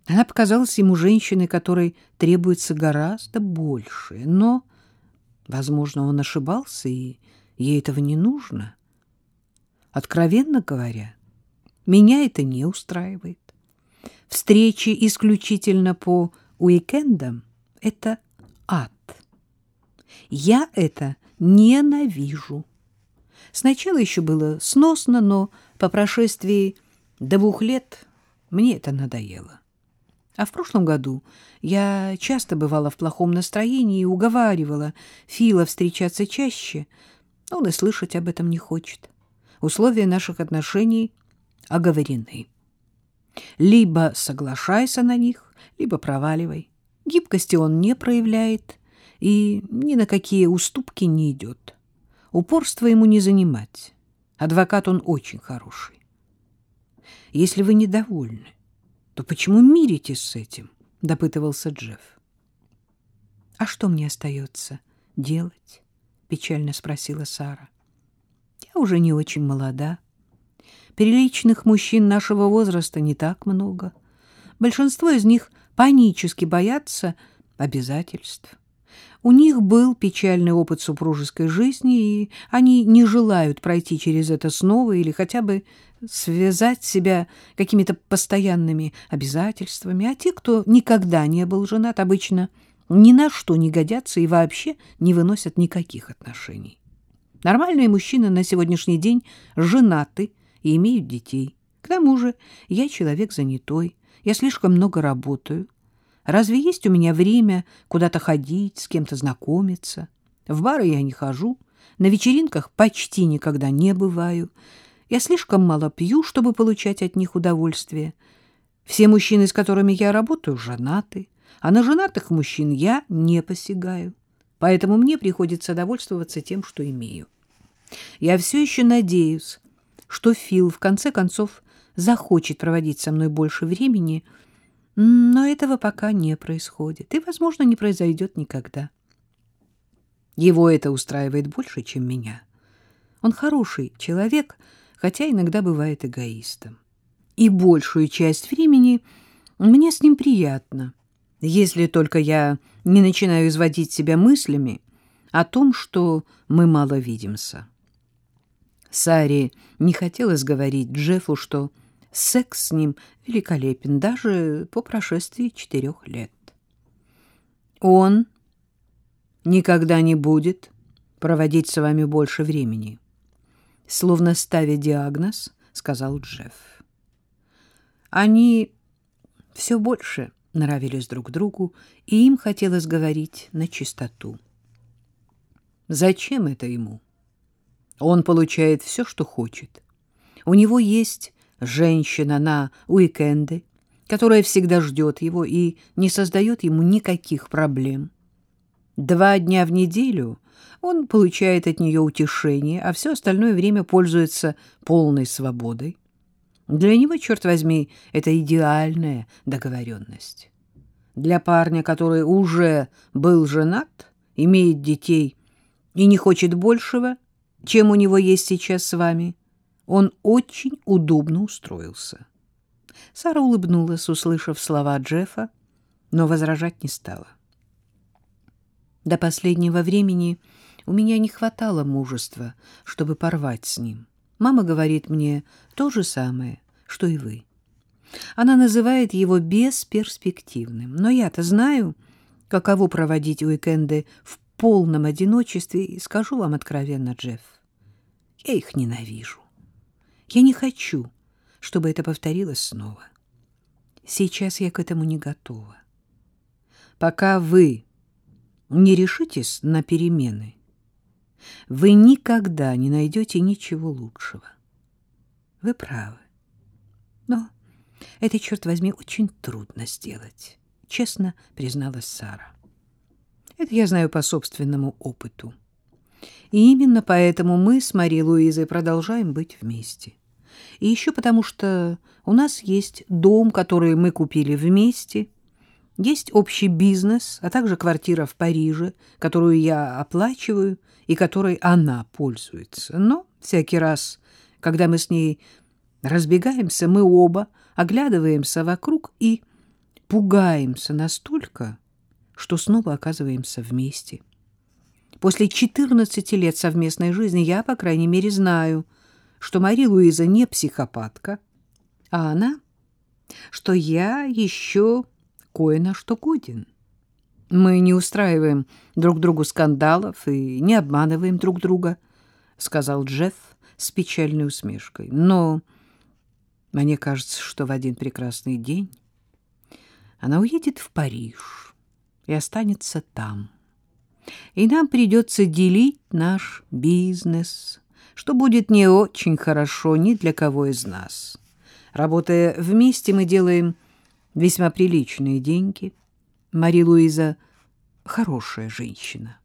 Она показалась ему женщиной, которой требуется гораздо больше, но, возможно, он ошибался, и ей этого не нужно. Откровенно говоря, меня это не устраивает. Встречи исключительно по уикендам — это ад. Я это ненавижу. Сначала еще было сносно, но по прошествии 2 лет мне это надоело. А в прошлом году я часто бывала в плохом настроении и уговаривала Фила встречаться чаще, но он и слышать об этом не хочет. Условия наших отношений оговорены. Либо соглашайся на них, либо проваливай. Гибкости он не проявляет и ни на какие уступки не идет. Упорство ему не занимать. Адвокат он очень хороший. Если вы недовольны, то почему миритесь с этим? — допытывался Джефф. — А что мне остается делать? — печально спросила Сара. — Я уже не очень молода. Приличных мужчин нашего возраста не так много. Большинство из них панически боятся обязательств. У них был печальный опыт супружеской жизни, и они не желают пройти через это снова или хотя бы связать себя какими-то постоянными обязательствами. А те, кто никогда не был женат, обычно ни на что не годятся и вообще не выносят никаких отношений. Нормальные мужчины на сегодняшний день женаты и имеют детей. К тому же я человек занятой, я слишком много работаю. Разве есть у меня время куда-то ходить, с кем-то знакомиться? В бары я не хожу, на вечеринках почти никогда не бываю. Я слишком мало пью, чтобы получать от них удовольствие. Все мужчины, с которыми я работаю, женаты, а на женатых мужчин я не посягаю. Поэтому мне приходится довольствоваться тем, что имею. Я все еще надеюсь, что Фил в конце концов захочет проводить со мной больше времени, но этого пока не происходит и, возможно, не произойдет никогда. Его это устраивает больше, чем меня. Он хороший человек, хотя иногда бывает эгоистом. И большую часть времени мне с ним приятно, если только я не начинаю изводить себя мыслями о том, что мы мало видимся. Саре не хотелось говорить Джеффу, что секс с ним великолепен даже по прошествии 4 лет. Он никогда не будет проводить с вами больше времени, словно ставя диагноз, сказал Джефф. Они все больше нравились друг другу, и им хотелось говорить на чистоту. Зачем это ему? Он получает все, что хочет. У него есть женщина на уикенды, которая всегда ждет его и не создает ему никаких проблем. 2 дня в неделю он получает от нее утешение, а все остальное время пользуется полной свободой. Для него, черт возьми, это идеальная договоренность. Для парня, который уже был женат, имеет детей и не хочет большего, чем у него есть сейчас с вами, он очень удобно устроился. Сара улыбнулась, услышав слова Джеффа, но возражать не стала. До последнего времени у меня не хватало мужества, чтобы порвать с ним. Мама говорит мне то же самое, что и вы. Она называет его бесперспективным, но я-то знаю, каково проводить уикенды в полном одиночестве, и скажу вам откровенно, Джефф, я их ненавижу. Я не хочу, чтобы это повторилось снова. Сейчас я к этому не готова. Пока вы не решитесь на перемены, вы никогда не найдете ничего лучшего. Вы правы. Но это, черт возьми, очень трудно сделать, честно призналась Сара. Это я знаю по собственному опыту. И именно поэтому мы с Марией Луизой продолжаем быть вместе. И еще потому, что у нас есть дом, который мы купили вместе, есть общий бизнес, а также квартира в Париже, которую я оплачиваю и которой она пользуется. Но всякий раз, когда мы с ней разбегаемся, мы оба оглядываемся вокруг и пугаемся настолько, что снова оказываемся вместе. После 14 лет совместной жизни я, по крайней мере, знаю, что Мари-Луиза не психопатка, а она, что я еще кое на что годен. Мы не устраиваем друг другу скандалов и не обманываем друг друга, — сказал Джефф с печальной усмешкой. Но мне кажется, что в один прекрасный день она уедет в Париж и останется там. И нам придется делить наш бизнес, что будет не очень хорошо ни для кого из нас. Работая вместе, мы делаем весьма приличные деньги. Мари-Луиза хорошая женщина.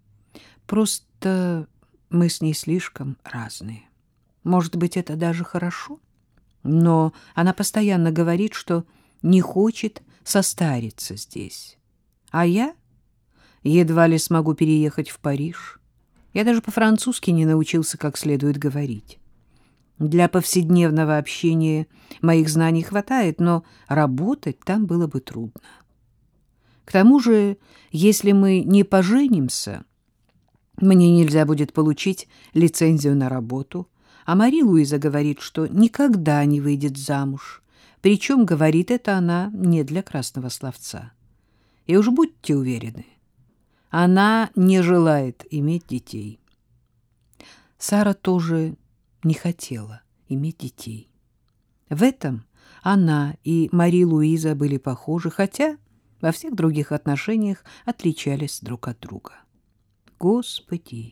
Просто мы с ней слишком разные. Может быть, это даже хорошо? Но она постоянно говорит, что не хочет состариться здесь. А я едва ли смогу переехать в Париж. Я даже по-французски не научился как следует говорить. Для повседневного общения моих знаний хватает, но работать там было бы трудно. К тому же, если мы не поженимся, мне нельзя будет получить лицензию на работу, а Мари-Луиза говорит, что никогда не выйдет замуж, причем говорит это она не для красного словца. И уж будьте уверены, она не желает иметь детей. Сара тоже не хотела иметь детей. В этом она и Мари-Луиза были похожи, хотя во всех других отношениях отличались друг от друга. Господи,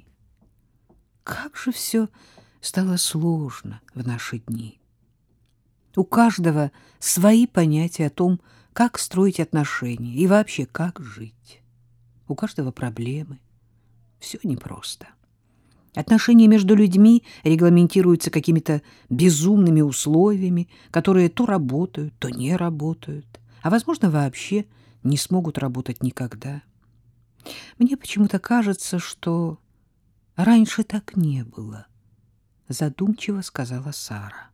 как же все стало сложно в наши дни. У каждого свои понятия о том, как строить отношения и вообще как жить. У каждого проблемы. Все непросто. Отношения между людьми регламентируются какими-то безумными условиями, которые то работают, то не работают, а, возможно, вообще не смогут работать никогда. Мне почему-то кажется, что раньше так не было, — задумчиво сказала Сара.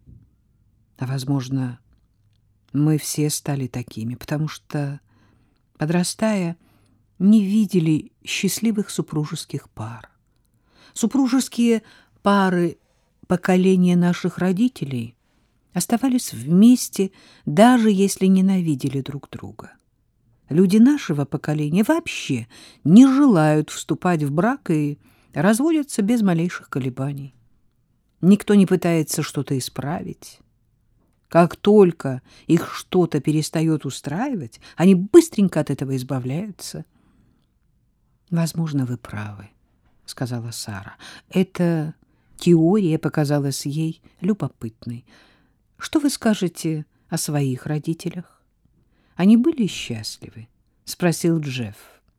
А, возможно, мы все стали такими, потому что, подрастая, не видели счастливых супружеских пар. Супружеские пары поколения наших родителей оставались вместе, даже если ненавидели друг друга. Люди нашего поколения вообще не желают вступать в брак и разводятся без малейших колебаний. Никто не пытается что-то исправить. Как только их что-то перестает устраивать, они быстренько от этого избавляются. «Возможно, вы правы», — сказала Сара. Эта теория показалась ей любопытной. «Что вы скажете о своих родителях? Они были счастливы?» — спросил Джефф.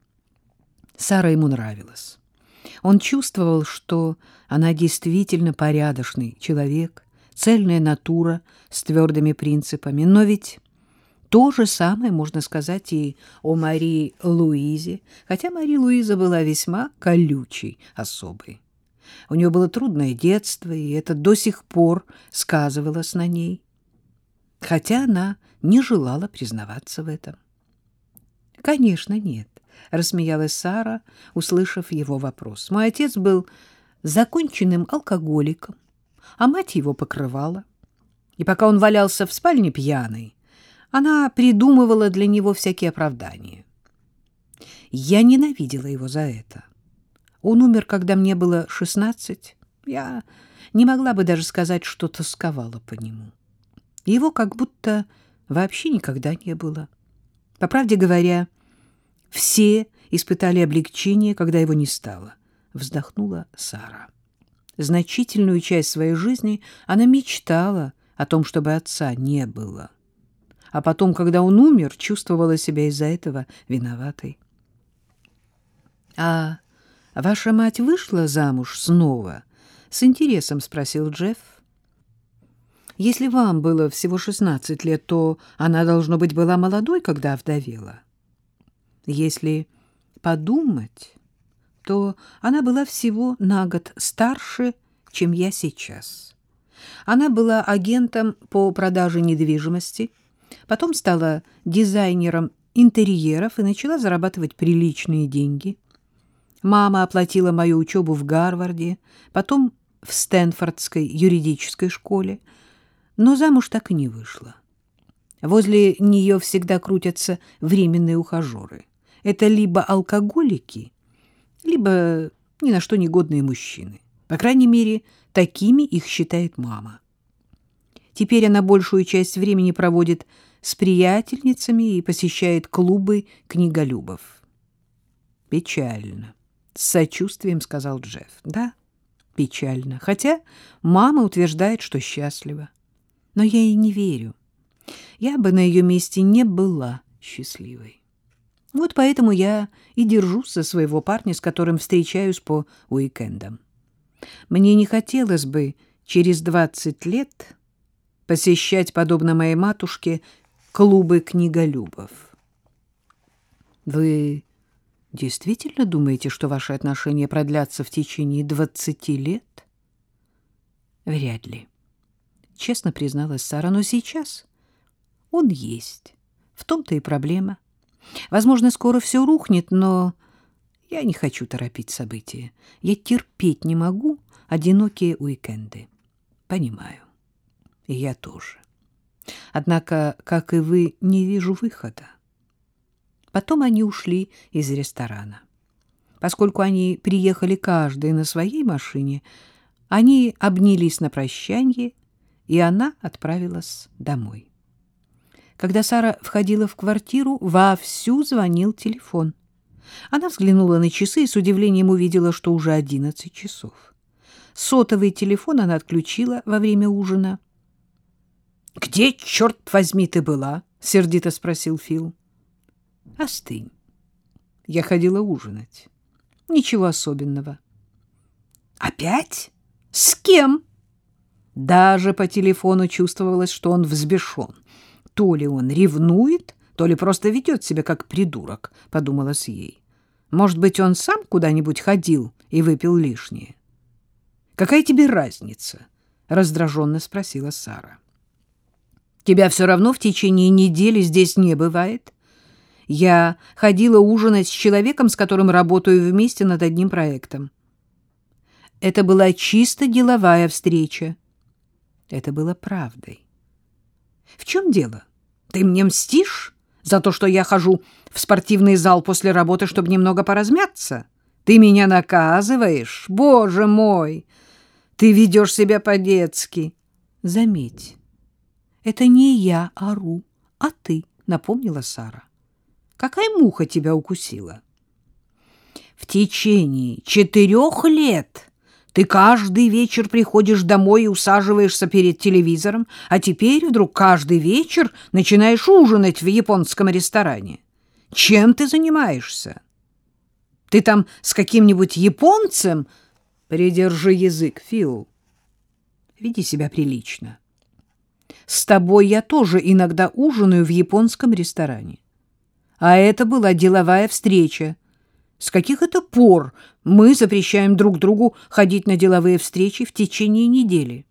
Сара ему нравилась. Он чувствовал, что она действительно порядочный человек, цельная натура с твердыми принципами. Но ведь то же самое можно сказать и о Мари-Луизе, хотя Мари-Луиза была весьма колючей особой. У нее было трудное детство, и это до сих пор сказывалось на ней, хотя она не желала признаваться в этом. «Конечно, нет», — рассмеялась Сара, услышав его вопрос. «Мой отец был законченным алкоголиком, а мать его покрывала. И пока он валялся в спальне пьяный, она придумывала для него всякие оправдания. Я ненавидела его за это. Он умер, когда мне было 16. Я не могла бы даже сказать, что тосковала по нему. Его как будто вообще никогда не было. По правде говоря, все испытали облегчение, когда его не стало, — вздохнула Сара. Значительную часть своей жизни она мечтала о том, чтобы отца не было. А потом, когда он умер, чувствовала себя из-за этого виноватой. — А ваша мать вышла замуж снова? — с интересом спросил Джефф. — Если вам было всего 16 лет, то она, должно быть, была молодой, когда овдовела. Если подумать, то она была всего на год старше, чем я сейчас. Она была агентом по продаже недвижимости, Потом стала дизайнером интерьеров и начала зарабатывать приличные деньги. Мама оплатила мою учебу в Гарварде, потом в Стэнфордской юридической школе, но замуж так и не вышла. Возле нее всегда крутятся временные ухажеры. Это либо алкоголики, либо ни на что негодные мужчины. По крайней мере, такими их считает мама. Теперь она большую часть времени проводит с приятельницами и посещает клубы книголюбов. Печально. С сочувствием сказал Джефф. Да, печально. Хотя мама утверждает, что счастлива. Но я ей не верю. Я бы на ее месте не была счастливой. Вот поэтому я и держусь за своего парня, с которым встречаюсь по уикендам. Мне не хотелось бы через 20 лет посещать, подобно моей матушке, клубы книголюбов. Вы действительно думаете, что ваши отношения продлятся в течение 20 лет? Вряд ли. Честно призналась Сара, но сейчас он есть. В том-то и проблема. Возможно, скоро все рухнет, но я не хочу торопить события. Я терпеть не могу одинокие уикенды. Понимаю. И я тоже. Однако, как и вы, не вижу выхода. Потом они ушли из ресторана. Поскольку они приехали каждый на своей машине, они обнялись на прощанье, и она отправилась домой. Когда Сара входила в квартиру, вовсю звонил телефон. Она взглянула на часы и с удивлением увидела, что уже 11 часов. Сотовый телефон она отключила во время ужина. — Где, черт возьми, ты была? — сердито спросил Фил. — Остынь. Я ходила ужинать. Ничего особенного. — Опять? С кем? Даже по телефону чувствовалось, что он взбешен. То ли он ревнует, то ли просто ведет себя как придурок, — подумалось ей. Может быть, он сам куда-нибудь ходил и выпил лишнее? — Какая тебе разница? — раздраженно спросила Сара. — Тебя все равно в течение недели здесь не бывает. Я ходила ужинать с человеком, с которым работаю вместе над одним проектом. Это была чисто деловая встреча. Это было правдой. В чем дело? Ты мне мстишь за то, что я хожу в спортивный зал после работы, чтобы немного поразмяться? Ты меня наказываешь? Боже мой! Ты ведешь себя по-детски. Заметь, это не я ору, а ты, напомнила Сара. Какая муха тебя укусила? В течение 4 лет ты каждый вечер приходишь домой и усаживаешься перед телевизором, а теперь вдруг каждый вечер начинаешь ужинать в японском ресторане. Чем ты занимаешься? Ты там с каким-нибудь японцем? Придержи язык, Фил. Веди себя прилично. С тобой я тоже иногда ужинаю в японском ресторане. А это была деловая встреча. С каких это пор мы запрещаем друг другу ходить на деловые встречи в течение недели?